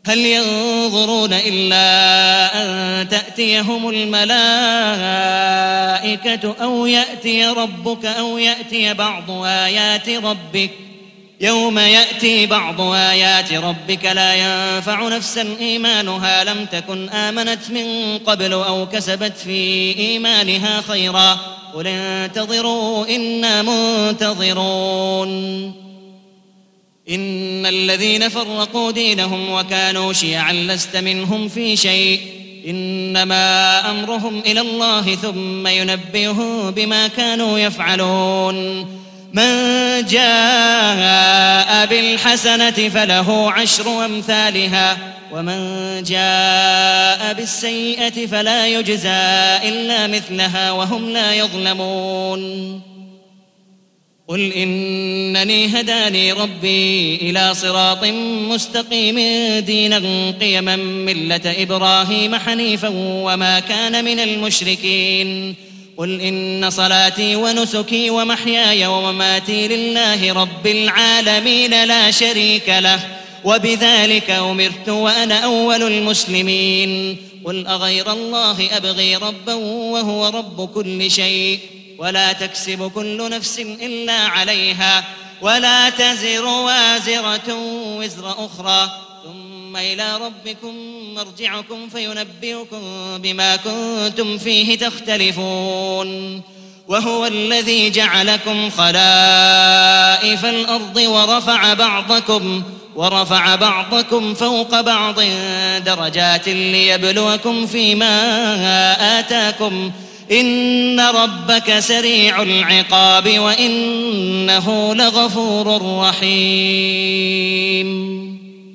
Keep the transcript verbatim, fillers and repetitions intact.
هل ينظرون إلا أن تأتيهم الملائكة أو يأتي ربك أو يأتي بعض آيات ربك يوم يأتي بعض آيات ربك لا ينفع نفسا إيمانها لم تكن آمنت من قبل أو كسبت في إيمانها خيرا قل انتظروا إنا منتظرون إن الذين فرقوا دينهم وكانوا شيعا لست منهم في شيء إنما أمرهم إلى الله ثم ينبئهم بما كانوا يفعلون من جاء بالحسنة فله عشر أمثالها ومن جاء بالسيئة فلا يجزى إلا مثلها وهم لا يظلمون قل إنني هداني ربي إلى صراط مستقيم دينا قيما ملة إبراهيم حنيفا وما كان من المشركين قل إن صلاتي ونسكي ومحياي ومماتي لله رب العالمين لا شريك له وبذلك أمرت وأنا أول المسلمين قل أغير الله أبغي ربا وهو رب كل شيء ولا تكسب كل نفس إلا عليها ولا تزر وازرة وزر أخرى ثم إلى ربكم مرجعكم فينبئكم بما كنتم فيه تختلفون وهو الذي جعلكم خلائف الأرض ورفع بعضكم ورفع بعضكم فوق بعض درجات ليبلوكم فيما آتاكم إن ربك سريع العقاب وإنه لغفور رحيم